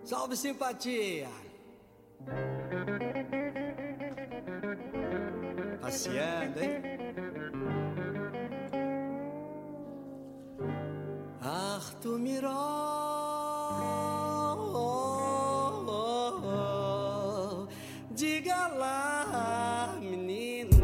Salve simpatia! Passeando, hein? Arthur Miró, diga lá, menino.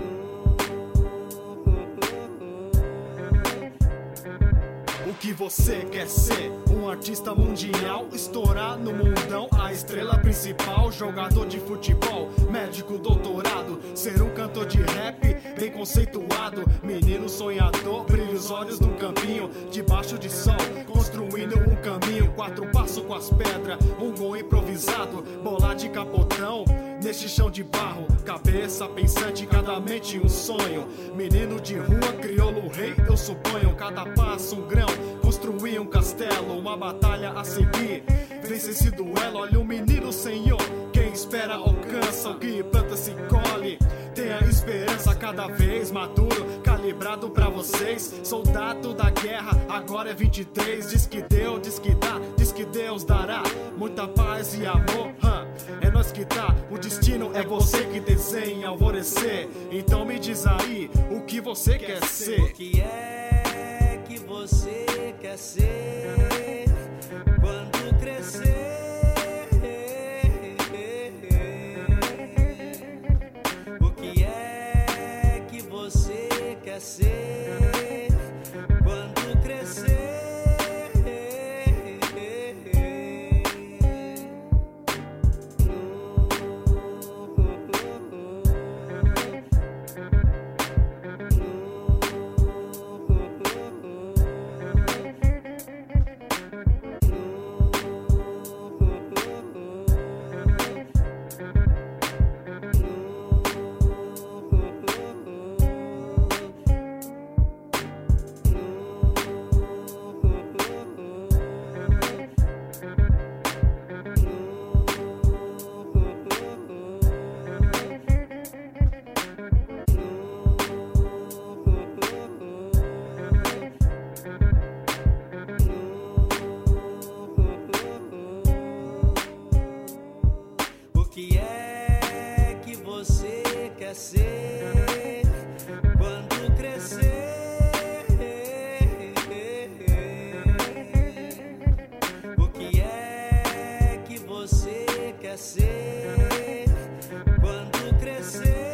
O que você quer ser? Um artista mundial, estourar no mundão, a estrela principal, jogador de futebol, médico doutorado, ser um cantor de rap bem conceituado, menino sonhador, brilha os olhos num campinho, debaixo de sol, construindo um caminho, 4 passos com as pedras, um gol improvisado, bola de capotão, neste chão de barro, cabeça pensante, cada mente um sonho, menino de rua, crioulo rei, eu suponho, cada passo um grão, construir um castelo, uma batalha a seguir, vence esse duelo, olha o menino senhor, quem espera alcança, o que planta se colhe, tenha esperança cada vez maduro, calibrado pra vocês, soldado da guerra, agora é 23, diz que deu, diz que dá, diz que Deus dará, muita paz e amor, é nós que dá, o destino é você que desenha alvorecer, então me diz aí, o que você quer ser? O que é que você quer ser quando crescer? O que é que você quer ser quando crescer? O que é que você quer ser quando crescer? O que é que você quer ser quando crescer?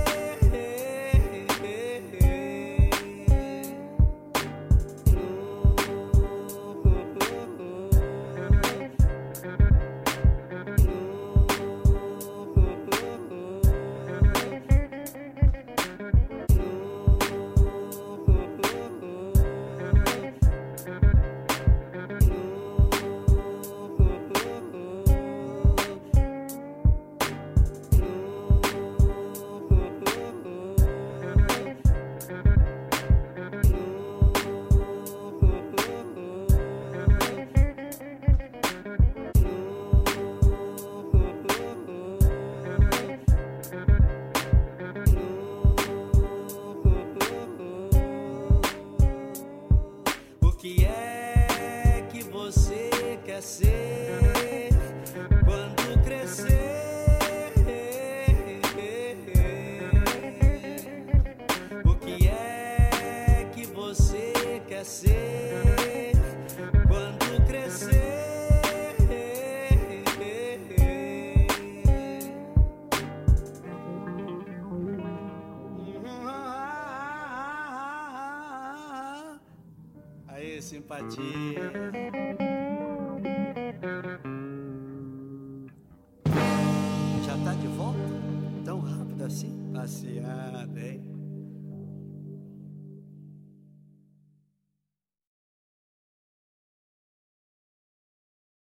O que é que você quer ser quando crescer? O que é que você quer ser quando crescer? Aê, simpatia!